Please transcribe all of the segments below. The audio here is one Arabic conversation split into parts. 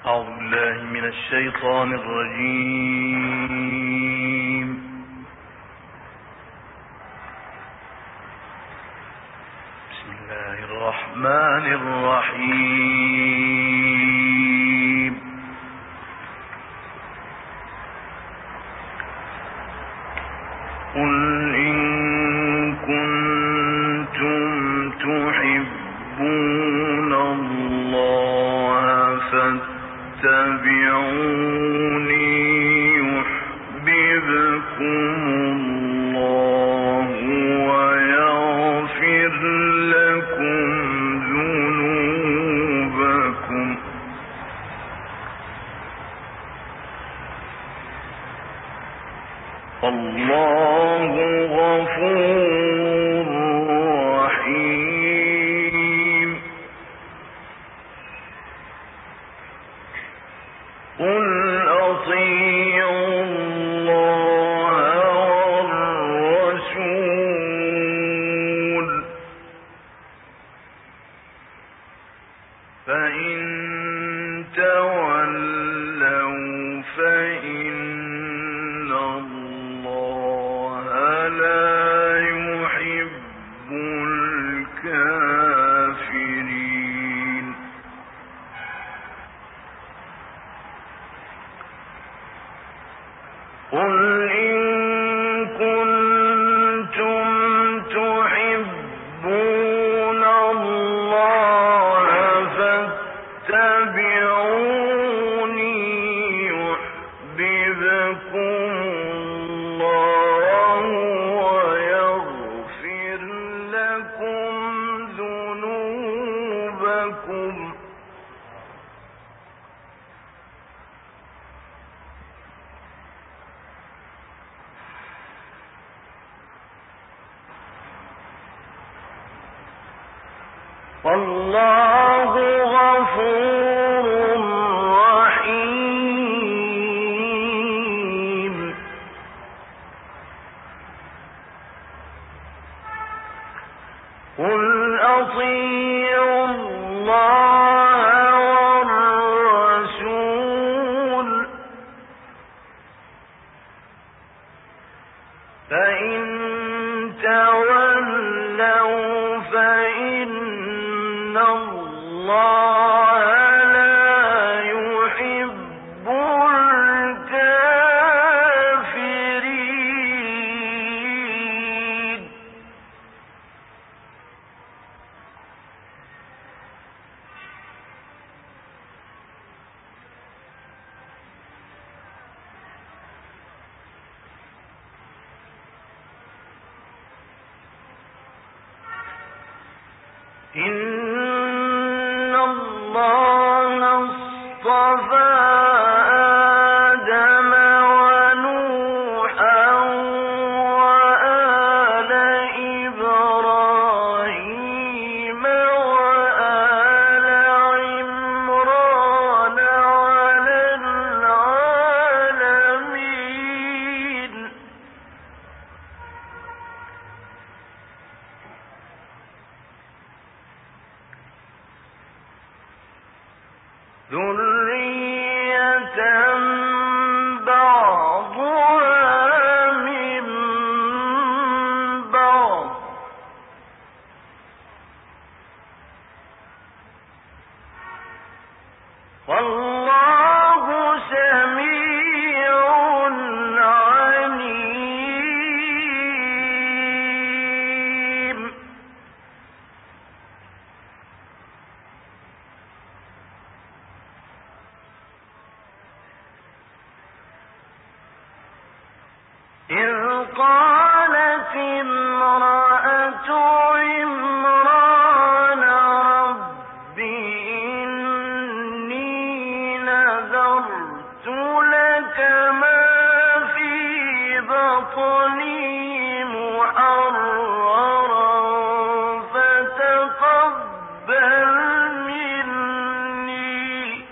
أعوذ بالله من الشيطان الرجيم. بسم الله الرحمن الرحيم. قل إن كنتم تحبون الله فاتبعوني يحببكم الله ويغفر لكم ذنوبكم والله غفور رحيم. قل أطيعوا الله والرسول فإن تولوا فإن الله لا يحب الكافرين. قل إن كنتم تحبون الله فاتبعوني يحببكم الله ويغفر لكم ذنوبكم والله غفور رحيم. قل أطيعوا الله والرسول فإن تولوا فإن الله لا يحب الكافرين. إن الله اصطفى آدم ونوحا وآل إبراهيم وآل عمران على العالمين. ذرية بعضها من بعض والله سميع عليم. إذ قالت امرأة عمران رب إني نذرت لك ما في بطني محررا فتقبل مني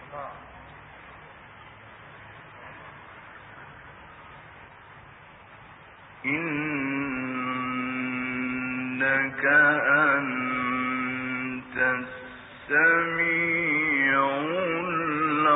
إنك أنت السميع العليم.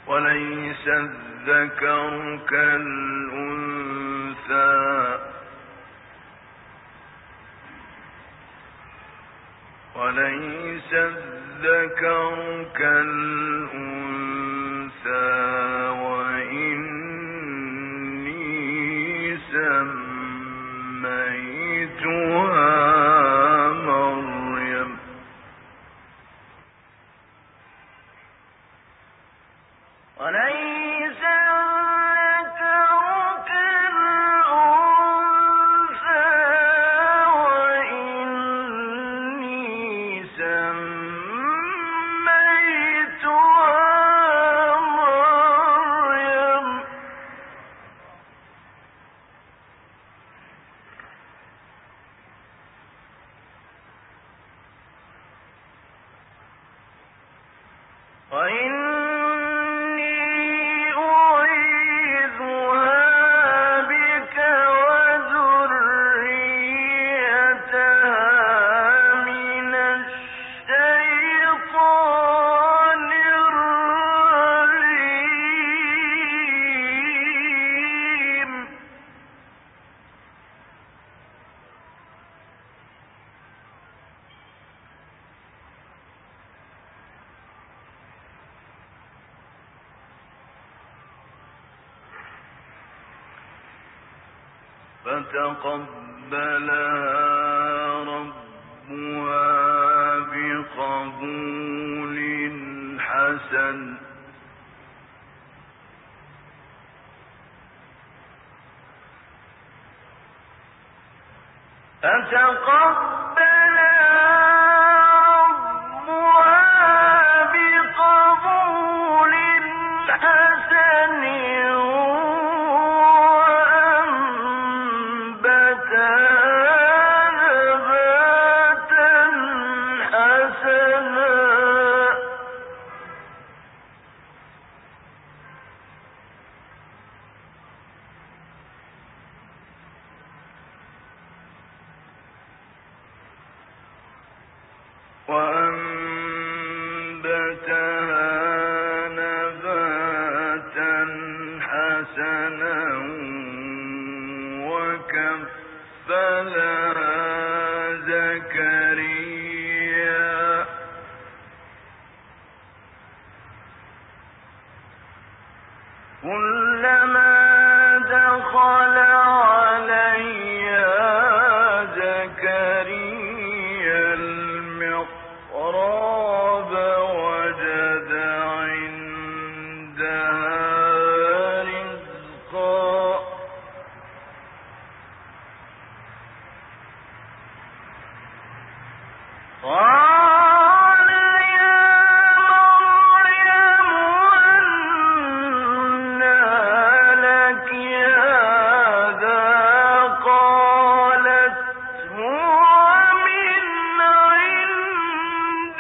وليس الذكر كالأنثى وليس الذكر كالأنثى وإني سميتها مريم وليس فتقبلها ربها بقبول حسن وأنبتها نباتا حسنا وكفلها زكريا كلما دخل عليها زكريا المحراب وجد عندها رزقا قال يا مريم أنى لك هذا قالت هو من عند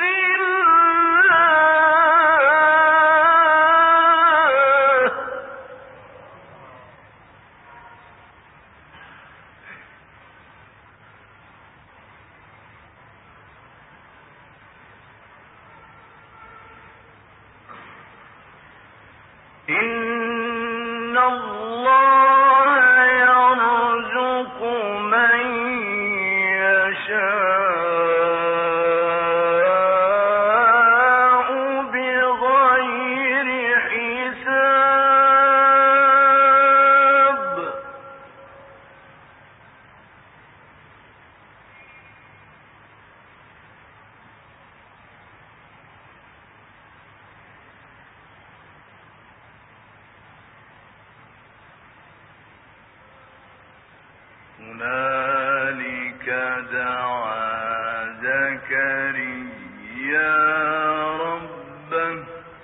الله إن الله يرزق من يشاء بغير حساب هنالك دعا زكريا ربه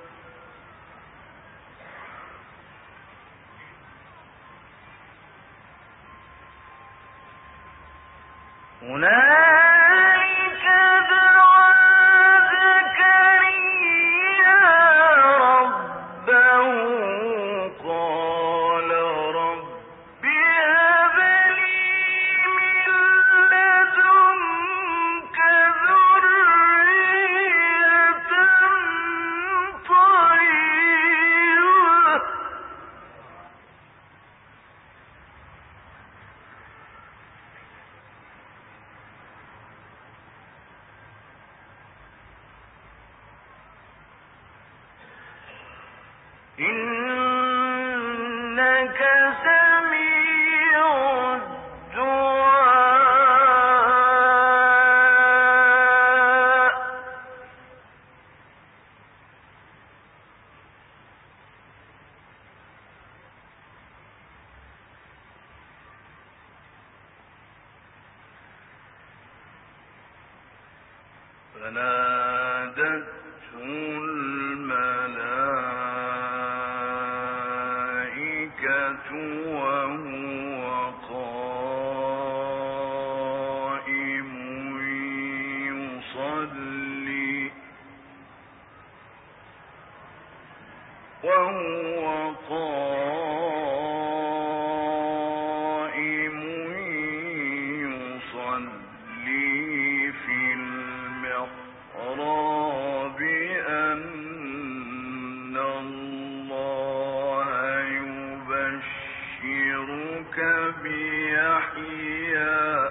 هنالك دعا زكريا ربه قال رب هب لي من لدنك ذرية طيبة إنك سميع الدعاء فنادته الملائكة وهو قائم يصلي في المحراب أن الله يبشرك بيحيى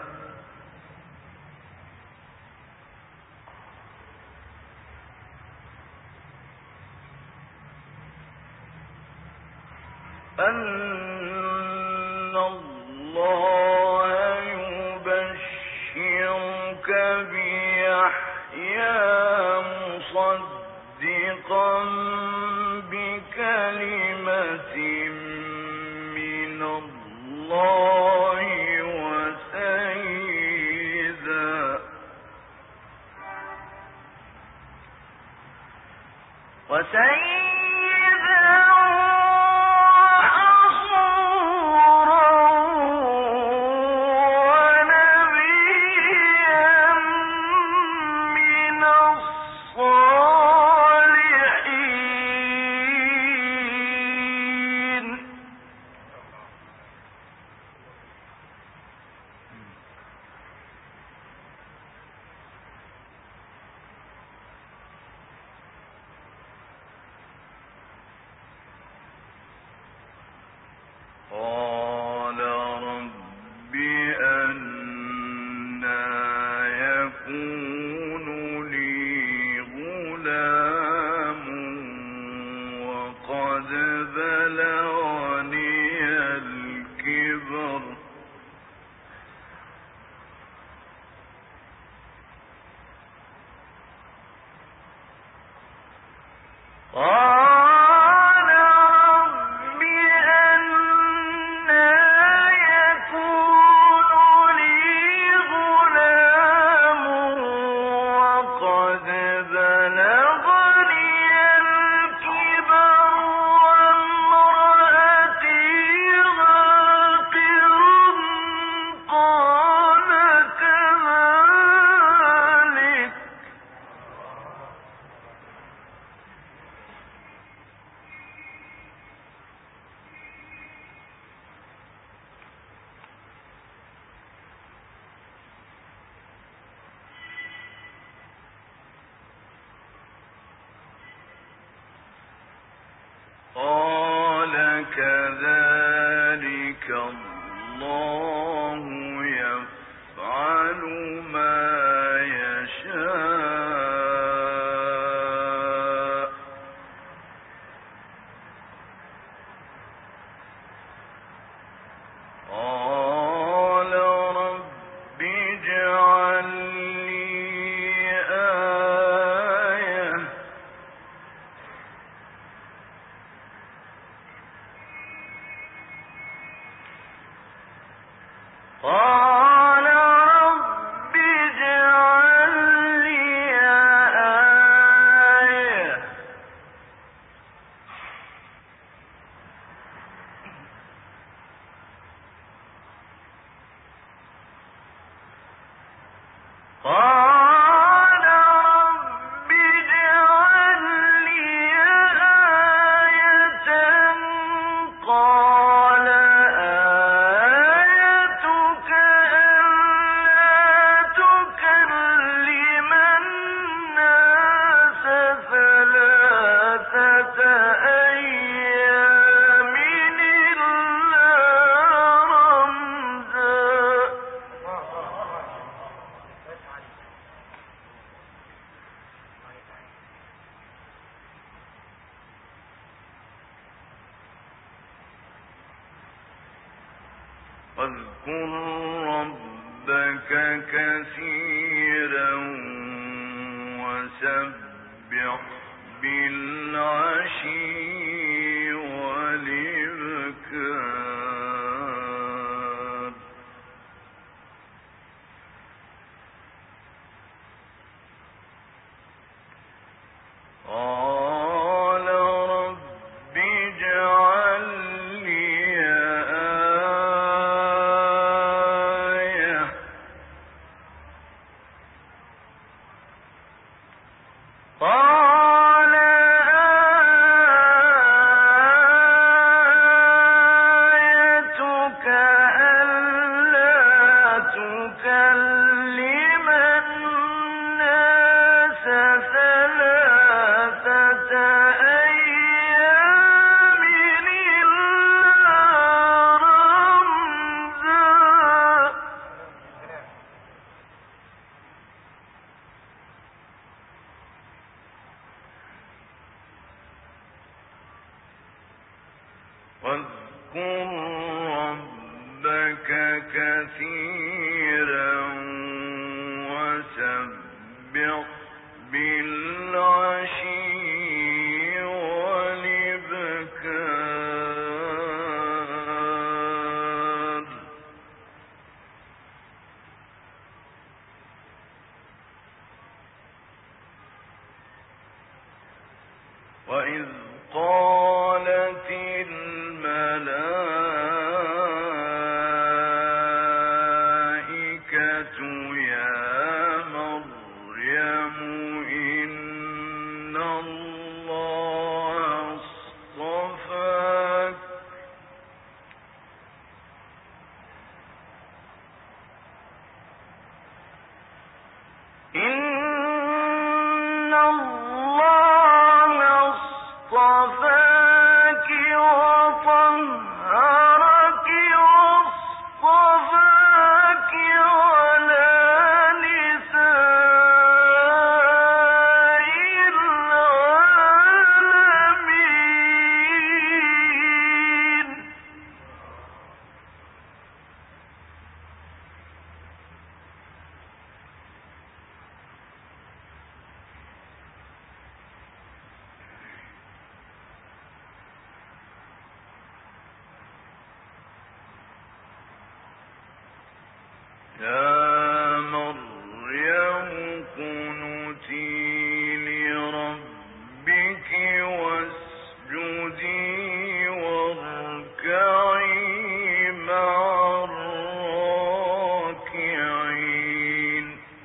مصدقا بكلمة من الله وسيدا وحصورا ونبيا من الصالحين قال رب أنى يكون لي غلام وقد بلغني الكبر قال كذلك الله يفعل ما يشاء قال رب اجعل لي آية قال رب اجعل لي آية قال رب اجعل لي آية قال آيتك ألا تكلم الناس ثلاثة أيام إلا رمزا ربك كثيرا وسبح بالعشي والإبكار قال رب اجعل لي آية قال آيتك ألا تكلم الناس ثلاثة أيام إلا رمزا واذكر ربك كثيرا وسبح بالعشي والإبكار وإذ قالت الملائكة يا مريم إن الله اصطفاك إن الله اصطفاك وطهرك واصطفاك على نساء العالمين يا مريم اقنتي لربك واسجدي واركعي مع الراكعين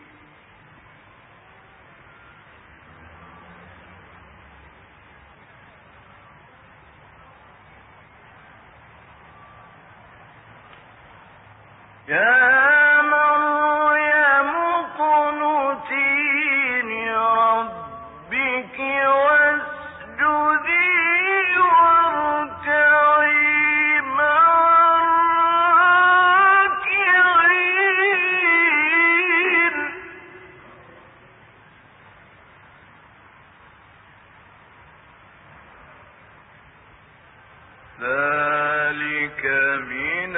يا مريم اقنتي لربك واسجدي واركعي مع الراكعين ذلك من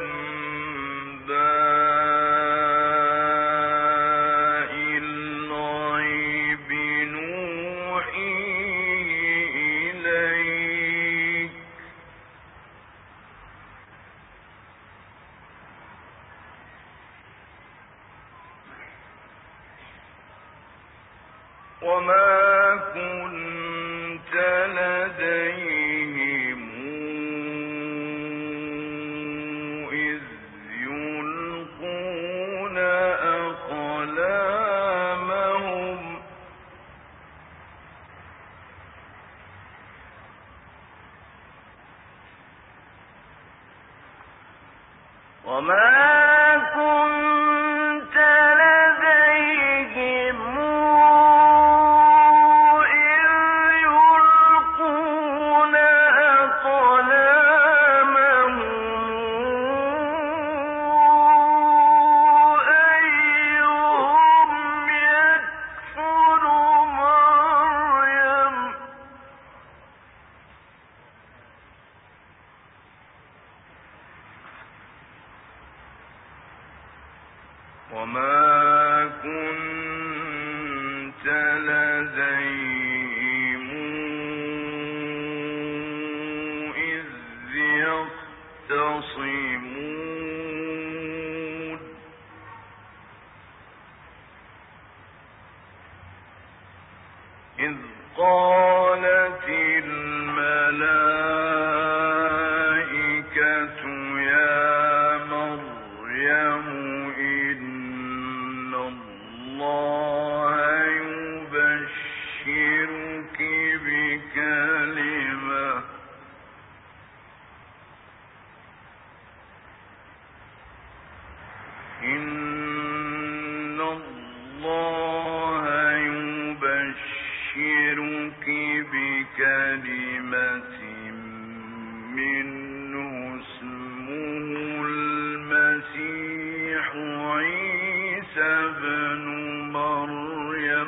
أنباء الغيب نوحيه إليك وما كنت لديهم إذ يلقون أقلامهم وما كنت لديهم إذ يلقون أقلامهم أيهم يكفل مريم وما كنت لديهم إذ يختصمون إذ قالت الملائكة يا مريم إن الله يبشرك بكلمة منه اسمه المسيح عيسى ابن مريم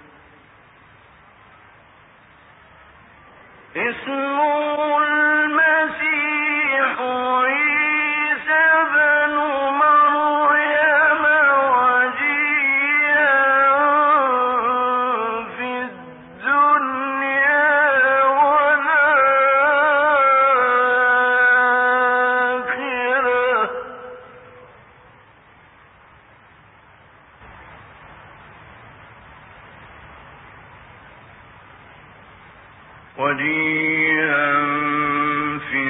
وجيها في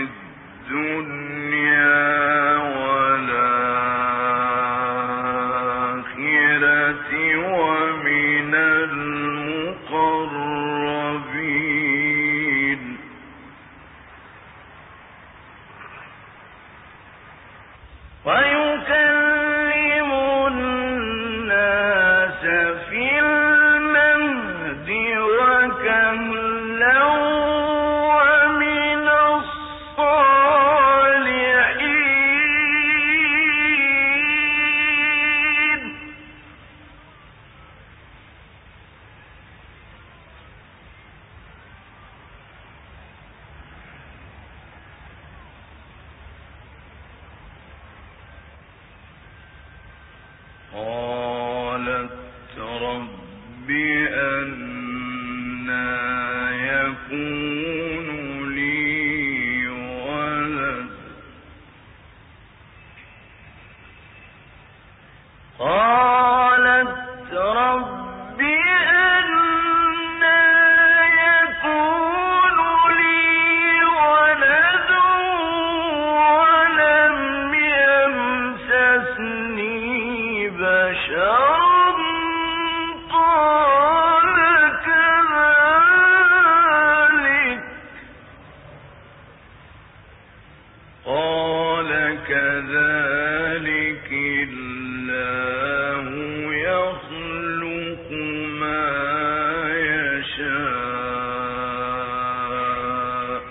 الدنيا والآخرة ومن المقربين ويكلم الناس في المهد وكهلا ومن الصالحين قالت رب أنى يكون لي ولد قالت رب أنى يكون لي ولد ولم يمسسني بشر قال كذلك الله يخلق ما يشاء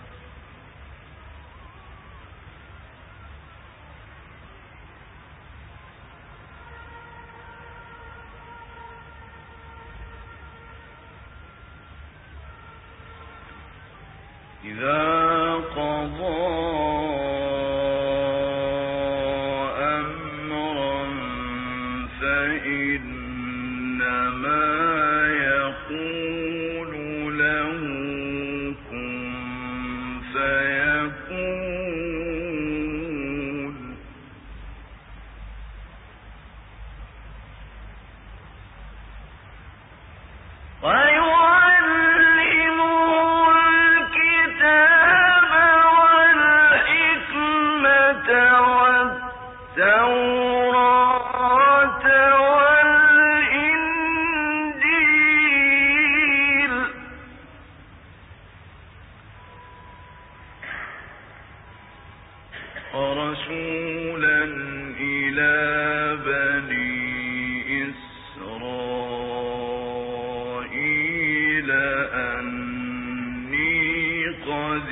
إذا قضى أمرا فإنما يقول له كن فيكون التوراة والإنجيل ورسولا إلى بني إسرائيل أني قد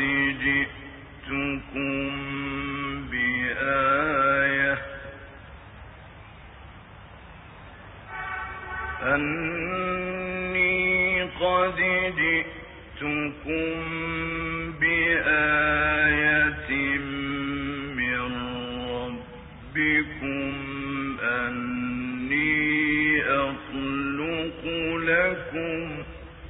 جئتكم بآية من ربكم أني أخلق لكم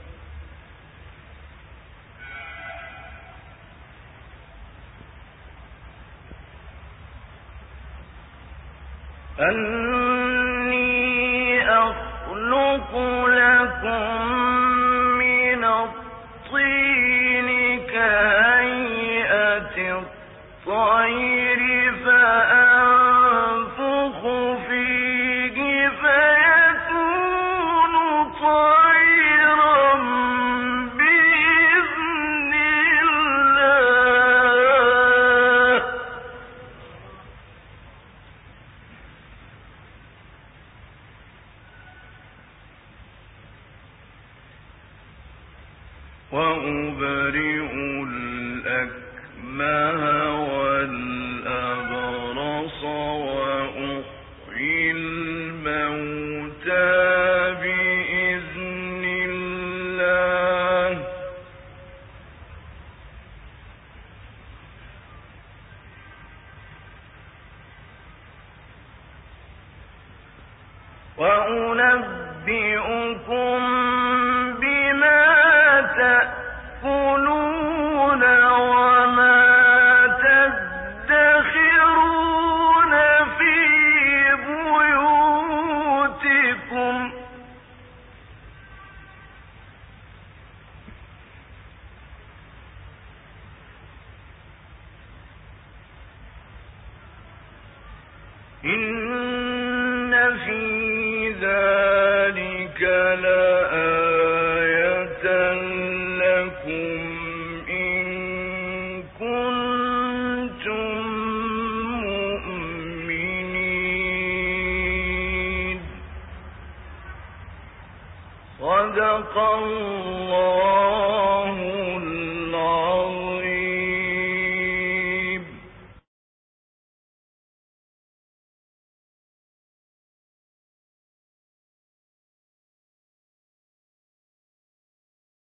من الطين كهيئة الطير فأنفخ فيه فيكون طيرا بإذن الله وأبرئ الأكمه والأبرص وأحيي الموتى بإذن الله وأنبئكم بما تأكلون وما تدخرون في بيوتكم إن في ذلك لآية لكم إن كنتم مؤمنين صدق الله